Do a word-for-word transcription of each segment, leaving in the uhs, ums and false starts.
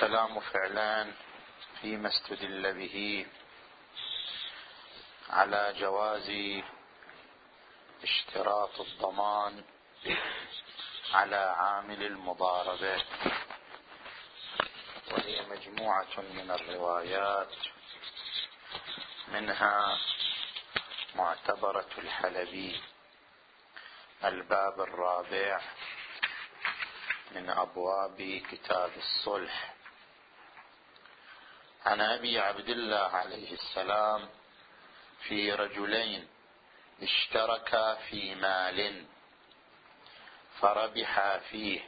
الكلام فعلا فيما استدل به على جواز اشتراط الضمان على عامل المضاربة، وهي مجموعة من الروايات، منها معتبرة الحلبي الباب الرابع من أبواب كتاب الصلح عن أبي عبد الله عليه السلام في رجلين اشتركا في مال فربحا فيه،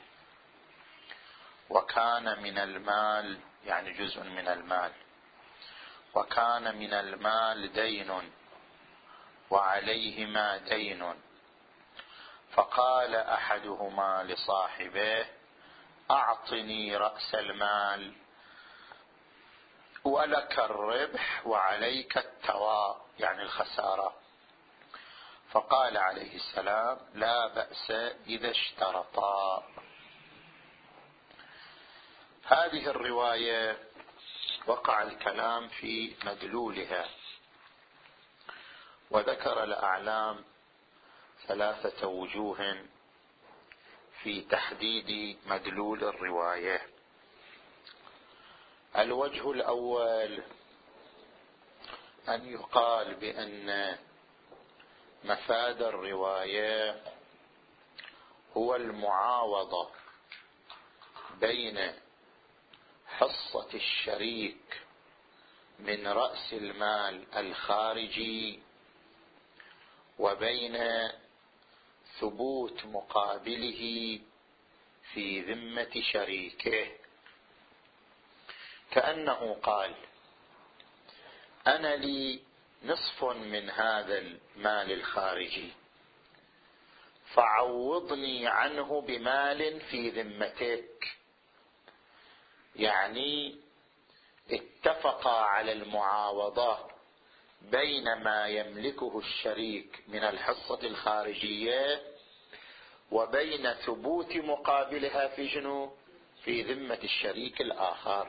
وكان من المال يعني جزء من المال، وكان من المال دين وعليهما دين، فقال أحدهما لصاحبه: أعطني رأس المال ولك الربح وعليك التواء يعني الخسارة. فقال عليه السلام: لا بأس إذا اشترطا. هذه الرواية وقع الكلام في مدلولها، وذكر الأعلام ثلاثة وجوه في تحديد مدلول الرواية. الوجه الأول أن يقال بأن مفاد الرواية هو المعاوضة بين حصة الشريك من رأس المال الخارجي وبين ثبوت مقابله في ذمة شريكه، كأنه قال: أنا لي نصف من هذا المال الخارجي فعوضني عنه بمال في ذمتك، يعني اتفقا على المعاوضة بين ما يملكه الشريك من الحصة الخارجية وبين ثبوت مقابلها في شنو؟ في ذمة الشريك الآخر.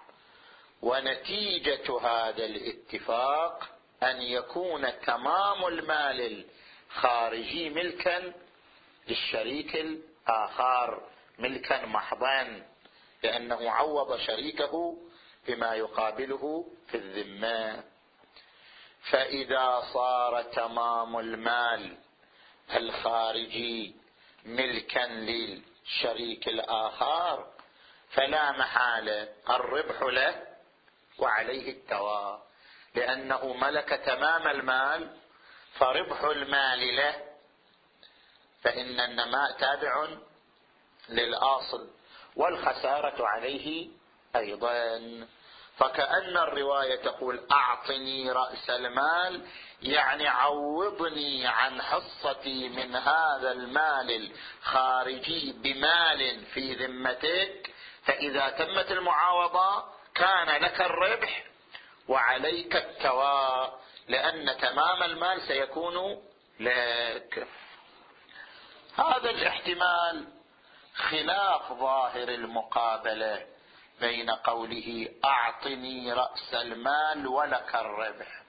ونتيجة هذا الاتفاق أن يكون تمام المال الخارجي ملكا للشريك الآخر، ملكا محضا، لأنه عوض شريكه بما يقابله في الذمة. فإذا صار تمام المال الخارجي ملكا للشريك الآخر فلا محالة الربح له وعليه التواء، لأنه ملك تمام المال، فربح المال له، فإن النماء تابع للأصل، والخسارة عليه أيضا. فكأن الرواية تقول: أعطني رأس المال، يعني عوضني عن حصتي من هذا المال الخارجي بمال في ذمتك، فإذا تمت المعاوضة كان لك الربح وعليك التواء، لأن تمام المال سيكون لك. هذا الاحتمال خلاف ظاهر المقابلة بين قوله: أعطني رأس المال ولك الربح.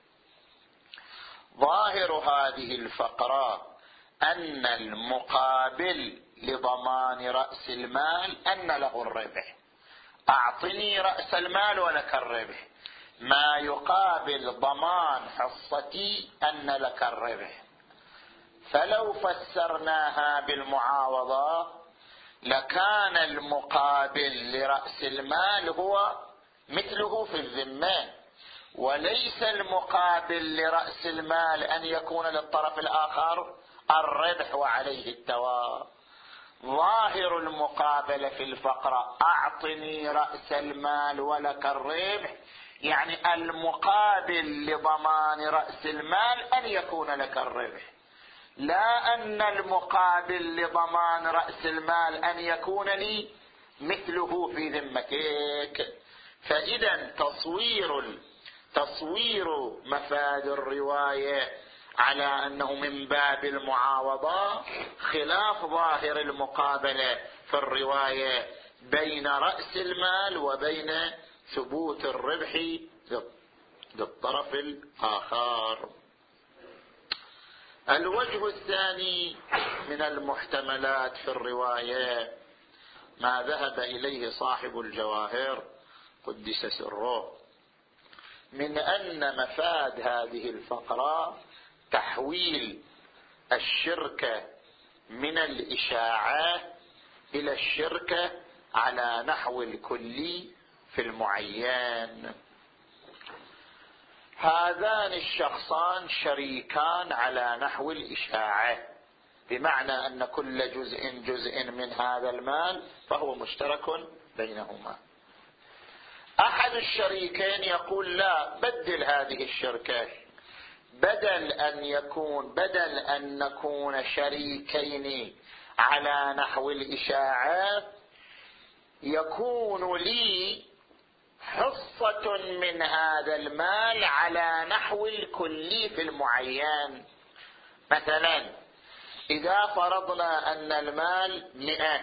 ظاهر هذه الفقرة أن المقابل لضمان رأس المال أن له الربح، أعطني رأس المال ولك الربح، ما يقابل ضمان حصتي أن لك الربح. فلو فسرناها بالمعاوضة لكان المقابل لرأس المال هو مثله في الذمة، وليس المقابل لرأس المال أن يكون للطرف الآخر الربح وعليه التواء. ظاهر المقابلة في الفقرة أعطني رأس المال ولك الربح، يعني المقابل لضمان رأس المال أن يكون لك الربح، لا أن المقابل لضمان رأس المال أن يكون لي مثله في ذمتك. فإذا تصوير تصوير مفاد الرواية على أنه من باب المعاوضة خلاف ظاهر المقابلة في الرواية بين رأس المال وبين ثبوت الربح للطرف الآخر. الوجه الثاني من المحتملات في الرواية ما ذهب إليه صاحب الجواهر قدس سره، من أن مفاد هذه الفقرة تحويل الشركة من الإشاعة إلى الشركة على نحو الكلي في المعين. هذان الشخصان شريكان على نحو الإشاعة، بمعنى أن كل جزء جزء من هذا المال فهو مشترك بينهما. أحد الشريكين يقول لا، بدل هذه الشركة، بدل أن يكون بدل أن نكون شريكين على نحو الإشاعة يكون لي حصة من هذا المال على نحو الكلي في المعين. مثلا إذا فرضنا أن المال مئة،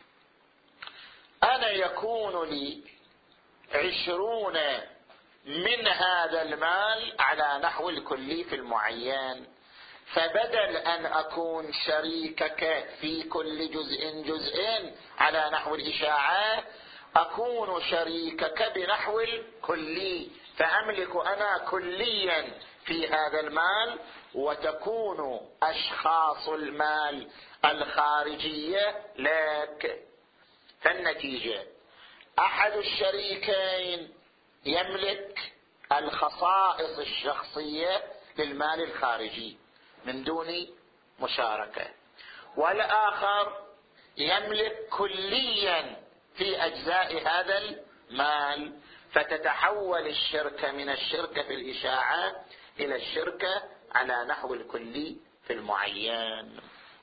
أنا يكون لي عشرون من هذا المال على نحو الكلي في المعين، فبدل أن أكون شريكك في كل جزء جزء على نحو الإشاعة أكون شريكك بنحو الكلي، فأملك أنا كليا في هذا المال وتكون أشخاص المال الخارجية لك. فالنتيجة أحد الشريكين يملك الخصائص الشخصية للمال الخارجي من دون مشاركة، والآخر يملك كليا في أجزاء هذا المال، فتتحول الشركة من الشركة في الإشاعة إلى الشركة على نحو الكلي في المعين.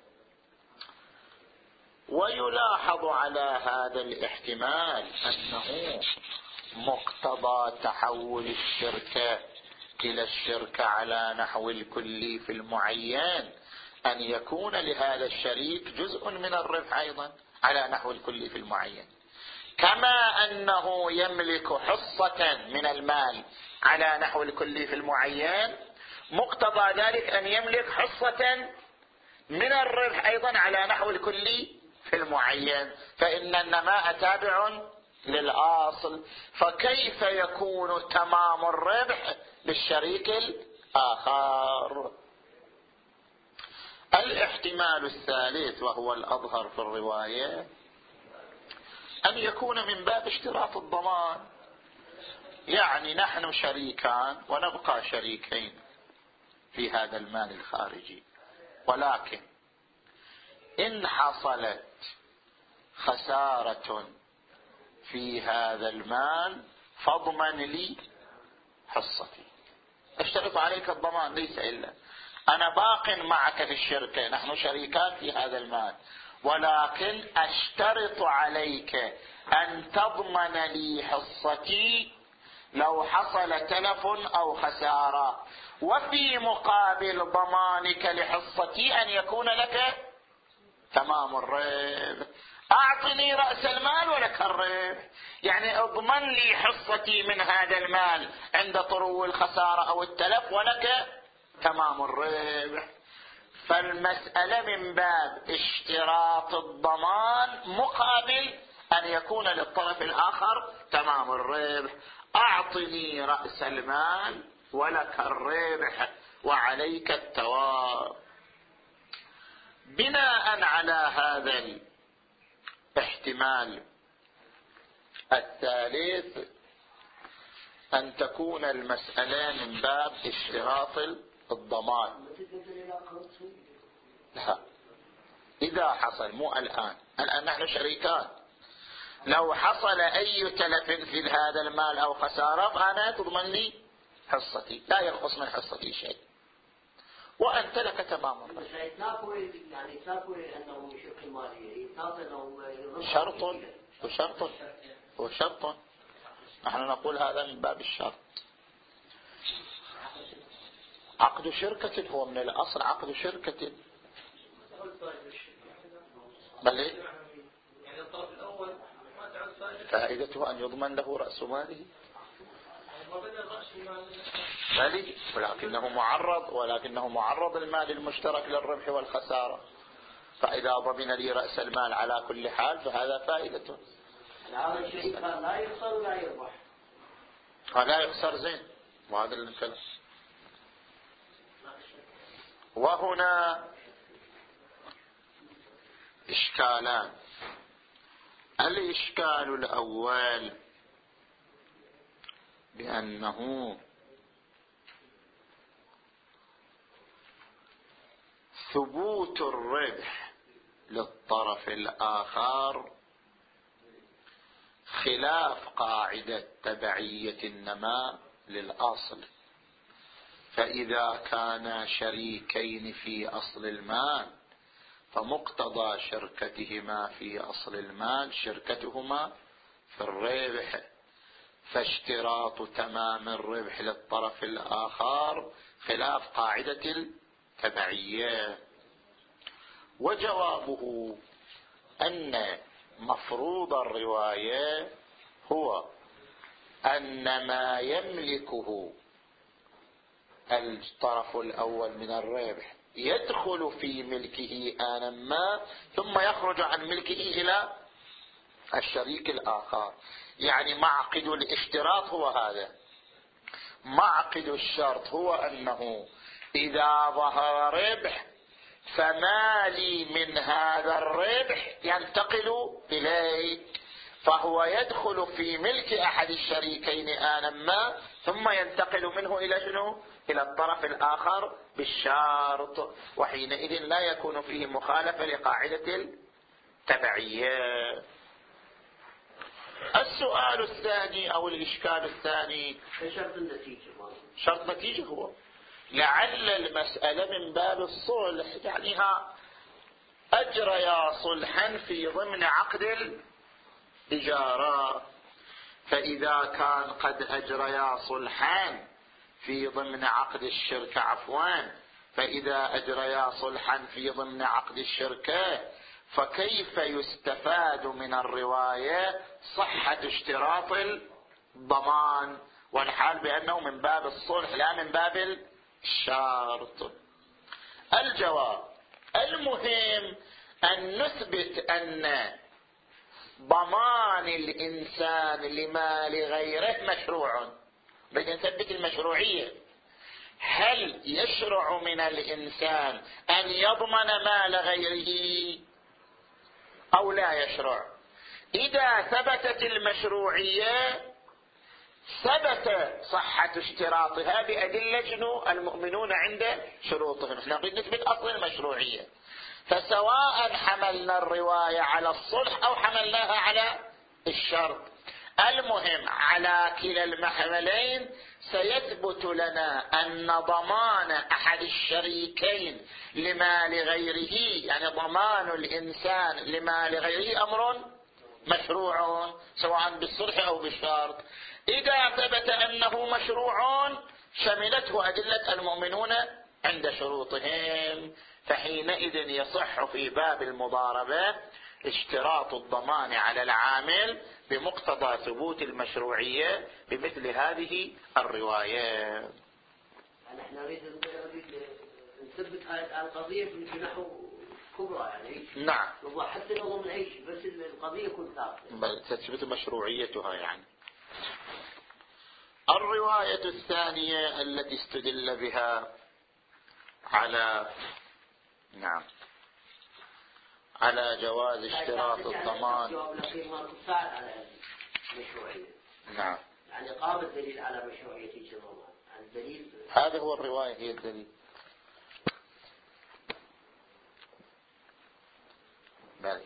ويلاحظ على هذا الاحتمال أنه مقتضى تحول الشركة إلى الشركة على نحو الكلي في المعين أن يكون لهذا الشريك جزء من الربح أيضا على نحو الكلي في المعين، كما أنه يملك حصة من المال على نحو الكلي في المعين، مقتضى ذلك أن يملك حصة من الربح أيضا على نحو الكلي في المعين، فإن النماء تابع للأصل، فكيف يكون تمام الربح للشريك الآخر؟ الاحتمال الثالث وهو الأظهر في الرواية أن يكون من باب اشتراط الضمان، يعني نحن شريكان ونبقى شريكين في هذا المال الخارجي، ولكن إن حصلت خسارة في هذا المال فاضمن لي حصتي. اشترط عليك الضمان، ليس إلا أنا باق معك في الشركة، نحن شريكان في هذا المال، ولكن أشترط عليك أن تضمن لي حصتي لو حصل تلف أو خسارة، وفي مقابل ضمانك لحصتي أن يكون لك تمام الربح. أعطني رأس المال ولك الربح، يعني اضمن لي حصتي من هذا المال عند طرو الخسارة أو التلف ولك تمام الربح. فالمسألة من باب اشتراط الضمان مقابل أن يكون للطرف الآخر تمام الربح. أعطني رأس المال ولك الربح وعليك الثواب. بناء على هذا الاحتمال الثالث أن تكون المسألة من باب اشتراط الضمان. لا، إذا حصل، مو الآن، الآن نحن شريكان، لو حصل أي تلف في هذا المال أو خسارة فأنا تضمن لي حصتي، لا ينقص من حصتي شيء، وأنت لك تمام الربح. شرط وشرط وشرط، نحن نقول هذا من باب الشرط. عقد شركة هو من الأصل عقد شركة، بل يعني الطرف الأول ما فائدته أن يضمن له رأس ماله، مالي ولكنه معرض ولكنه معرض المال المشترك للربح والخسارة، فإذا ضمن لي رأس المال على كل حال فهذا فائدته. لا يخسر ولا يربح، لا يخسر زين، وهذا الكلام. وهنا إشكالان. الإشكال الأول بأنه ثبوت الربح للطرف الآخر خلاف قاعدة تبعية النماء للأصل، فإذا كانا شريكين في أصل المال فمقتضى شركتهما في أصل المال شركتهما في الربح، فاشتراط تمام الربح للطرف الآخر خلاف قاعدة التبعية. وجوابه أن مفروض الرواية هو أن ما يملكه الطرف الأول من الربح يدخل في ملكه آنا ما ثم يخرج عن ملكه إلى الشريك الآخر. يعني معقد الاشتراط هو هذا، معقد الشرط هو أنه إذا ظهر ربح فما لي من هذا الربح ينتقل إليك، فهو يدخل في ملك أحد الشريكين آنا ما ثم ينتقل منه إلى شنو؟ إلى الطرف الآخر بالشرط، وحينئذ لا يكون فيه مخالفة لقاعدة التبعية. السؤال الثاني أو الإشكال الثاني شرط النتيجة. شرط نتيجة هو لعل المسألة من باب الصلح، يعني ها أجريا صلحا في ضمن عقد الإجارة، فإذا كان قد أجريا صلحا في ضمن عقد الشركة عفوا فإذا أجريا صلحا في ضمن عقد الشركة فكيف يستفاد من الرواية صحة اشتراط الضمان، والحال بأنه من باب الصلح لا من باب الشرط. الجواب المهم أن نثبت أن ضمان الإنسان لمال غيره مشروع، بدنا نثبت المشروعية. هل يشرع من الإنسان أن يضمن مال غيره أو لا يشرع؟ إذا ثبتت المشروعية ثبت صحة اشتراطها بأدلة شنو؟ المؤمنون عند شروطهم. احنا نريد نثبت أصل المشروعية، فسواء حملنا الرواية على الصلح أو حملناها على الشرط، المهم على كلا المحملين سيثبت لنا أن ضمان أحد الشريكين لمال غيره، يعني ضمان الإنسان لمال غيره أمر مشروع سواء بالصلح أو بالشرط. إذا ثبت أنه مشروع شملته أدلة المؤمنون عند شروطهم، فحينئذ يصح في باب المضاربة اشتراط الضمان على العامل بمقتضى ثبوت المشروعية بمثل هذه الرواية. نحن نريد نثبت القضية بنحو كبرى يعني. نعم. حتى لو من أي شيء بس القضية كنت ثابتة. بل تثبت مشروعيتها يعني. الرواية الثانية التي استدل بها على نعم على جواز اشتراط الضمان. نعم. يعني قام الدليل على مشروعية الضمان. الدليل هذا هو الرواية هي الدليل. بلي.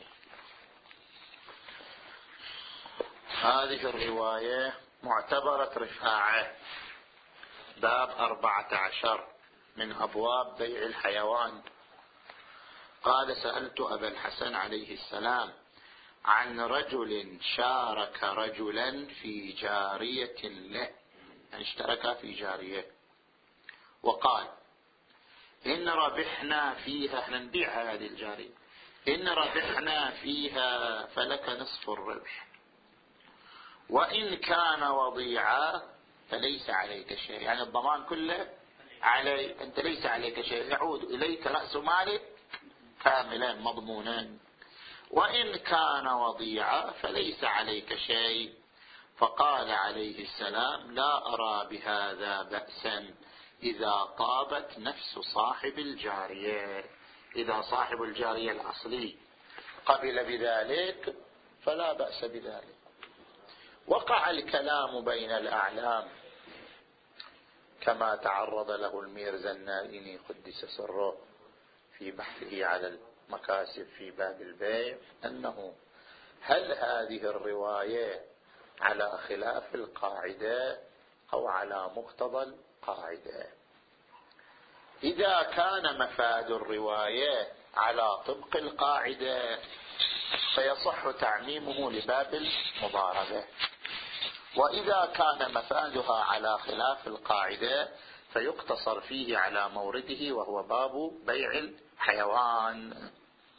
هذه الرواية معتبرة رفاعة باب أربعة عشر من أبواب بيع الحيوان. قال: سألت أبا الحسن عليه السلام عن رجل شارك رجلا في جارية له، يعني اشترك في جارية، وقال: إن ربحنا فيها، احنا نبيع هذه الجارية، إن ربحنا فيها فلك نصف الربح، وإن كان وضيعا فليس عليك شيء، يعني الضمان كله علي، أنت ليس عليك شيء، يعود إليك رأس مالك كاملا مضمونا. وإن كان وضيعا فليس عليك شيء. فقال عليه السلام: لا أرى بهذا بأسا إذا طابت نفس صاحب الجارية. إذا صاحب الجارية الأصلي قبل بذلك فلا بأس بذلك. وقع الكلام بين الأعلام كما تعرض له الميرزا النائني قدس سره في بحثه على المكاسب في باب البيع، أنه هل هذه الرواية على خلاف القاعدة أو على مقتضى القاعدة. إذا كان مفاد الرواية على طبق القاعدة فيصح تعميمه لباب المضاربة، وإذا كان مفادها على خلاف القاعدة فيقتصر فيه على مورده وهو باب بيع الحيوان.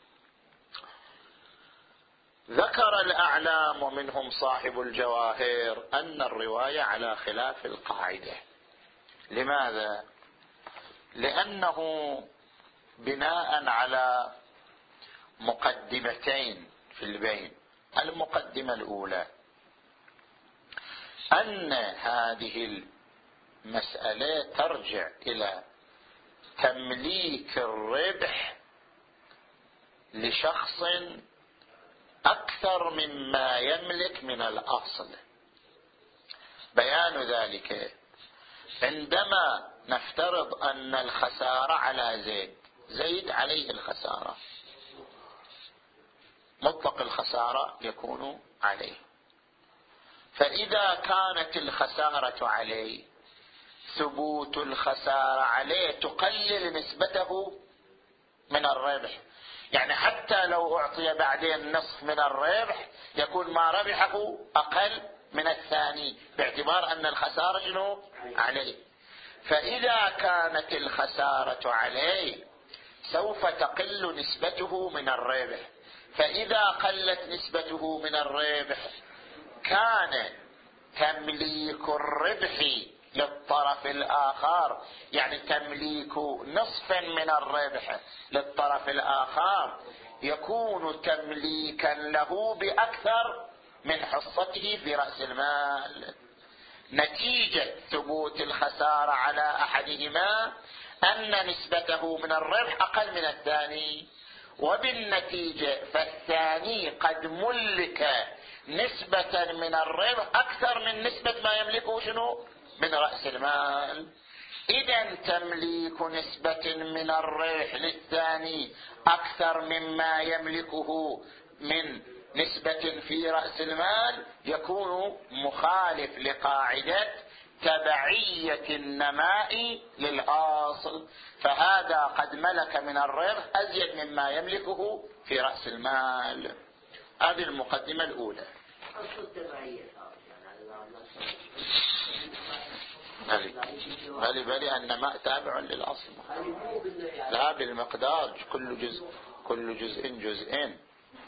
ذكر الأعلام ومنهم صاحب الجواهر أن الرواية على خلاف القاعدة. لماذا؟ لأنه بناء على مقدمتين في البين. المقدمة الأولى أن هذه المسألة ترجع إلى تمليك الربح لشخص أكثر مما يملك من الأصل. بيان ذلك عندما نفترض أن الخسارة على زيد، زيد عليه الخسارة، مطلق الخسارة يكون عليه، فإذا كانت الخسارة عليه ثبوت الخسارة عليه تقلل نسبته من الربح، يعني حتى لو أعطي بعدين نصف من الربح يكون ما ربحه أقل من الثاني باعتبار أن الخسارة شنو عليه. فإذا كانت الخسارة عليه سوف تقل نسبته من الربح، فإذا قلت نسبته من الربح كان تمليك الربح للطرف الآخر، يعني تمليك نصف من الربح للطرف الآخر يكون تمليكا له بأكثر من حصته في رأس المال. نتيجة ثبوت الخسارة على أحدهما أن نسبته من الربح أقل من الثاني، وبالنتيجة فالثاني قد ملك نسبة من الربح أكثر من نسبة ما يملكه شنو من رأس المال. إذا تمليك نسبة من الربح للثاني أكثر مما يملكه من نسبة في رأس المال يكون مخالف لقاعدة تبعية النماء للأصل، فهذا قد ملك من الربح أزيد مما يملكه في رأس المال. هذه المقدمة الأولى. بل بل النماء تابع للأصل، لا بالمقدار، كل جزء كل جزء جزئين.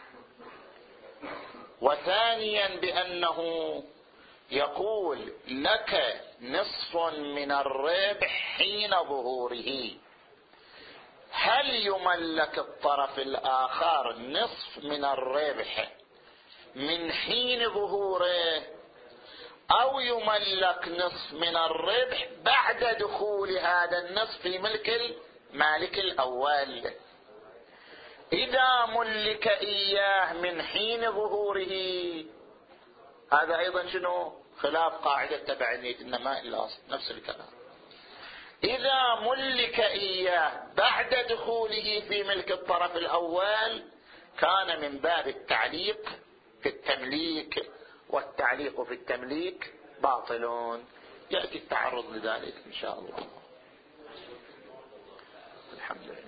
وثانيا بأنه يقول لك نصف من الربح حين ظهوره. هل يملك الطرف الآخر نصف من الربح من حين ظهوره أو يملك نصف من الربح بعد دخول هذا النصف في ملك المالك الأول؟ إذا ملك إياه من حين ظهوره هذا أيضا شنو خلاف قاعدة تبعية النماء الأصل، نفس الكلام. إذا ملك إياه بعد دخوله في ملك الطرف الأول كان من باب التعليق في التمليك، والتعليق في التمليك باطل. يأتي التعرض لذلك إن شاء الله. الحمد لله.